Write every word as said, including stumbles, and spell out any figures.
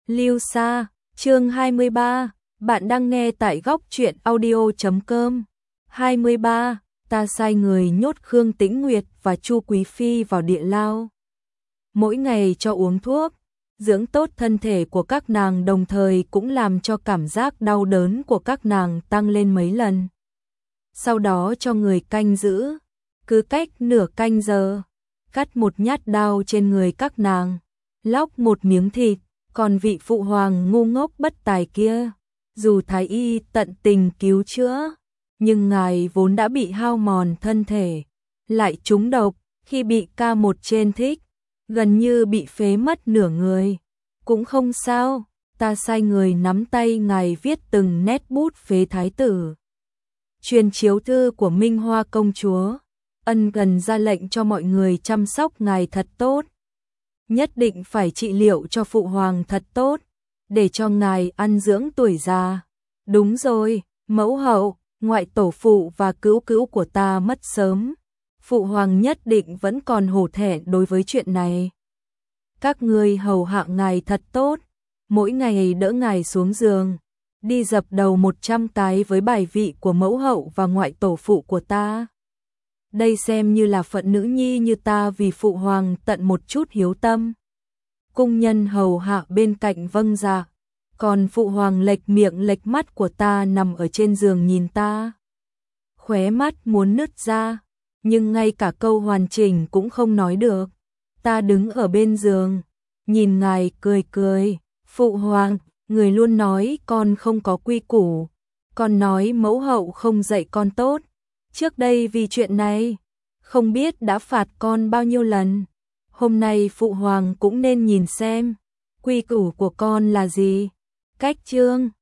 Lưu Sa, chương hai mươi ba, bạn đang nghe tại góc truyện audio chấm com. hai mươi ba, ta sai người nhốt Khương Tĩnh Nguyệt và Chu Quý Phi vào địa lao. Mỗi ngày cho uống thuốc, dưỡng tốt thân thể của các nàng, đồng thời cũng làm cho cảm giác đau đớn của các nàng tăng lên mấy lần. Sau đó cho người canh giữ, cứ cách nửa canh giờ, cắt một nhát đao trên người các nàng, lóc một miếng thịt. Còn vị phụ hoàng ngu ngốc bất tài kia, dù thái y tận tình cứu chữa, nhưng ngài vốn đã bị hao mòn thân thể, lại trúng độc, khi bị ca một trên thích, gần như bị phế mất nửa người. Cũng không sao, ta sai người nắm tay ngài viết từng nét bút phế thái tử. Truyền chiếu thư của Minh Hoa công chúa, ân cần ra lệnh cho mọi người chăm sóc ngài thật tốt. Nhất định phải trị liệu cho phụ hoàng thật tốt, để cho ngài ăn dưỡng tuổi già. Đúng rồi, mẫu hậu, ngoại tổ phụ và cứu cứu của ta mất sớm. Phụ hoàng nhất định vẫn còn hổ thẹn đối với chuyện này. Các ngươi hầu hạ ngài thật tốt, mỗi ngày đỡ ngài xuống giường, đi dập đầu một trăm cái với bài vị của mẫu hậu và ngoại tổ phụ của ta. Đây xem như là phận nữ nhi như ta vì phụ hoàng tận một chút hiếu tâm. Cung nhân hầu hạ bên cạnh vâng dạ, còn phụ hoàng lệch miệng lệch mắt của ta nằm ở trên giường nhìn ta. Khóe mắt muốn nứt ra, nhưng ngay cả câu hoàn chỉnh cũng không nói được. Ta đứng ở bên giường, nhìn ngài cười cười, phụ hoàng, người luôn nói con không có quy củ, con nói mẫu hậu không dạy con tốt. Trước đây vì chuyện này, không biết đã phạt con bao nhiêu lần. Hôm nay phụ hoàng cũng nên nhìn xem, quy củ của con là gì. Cách chương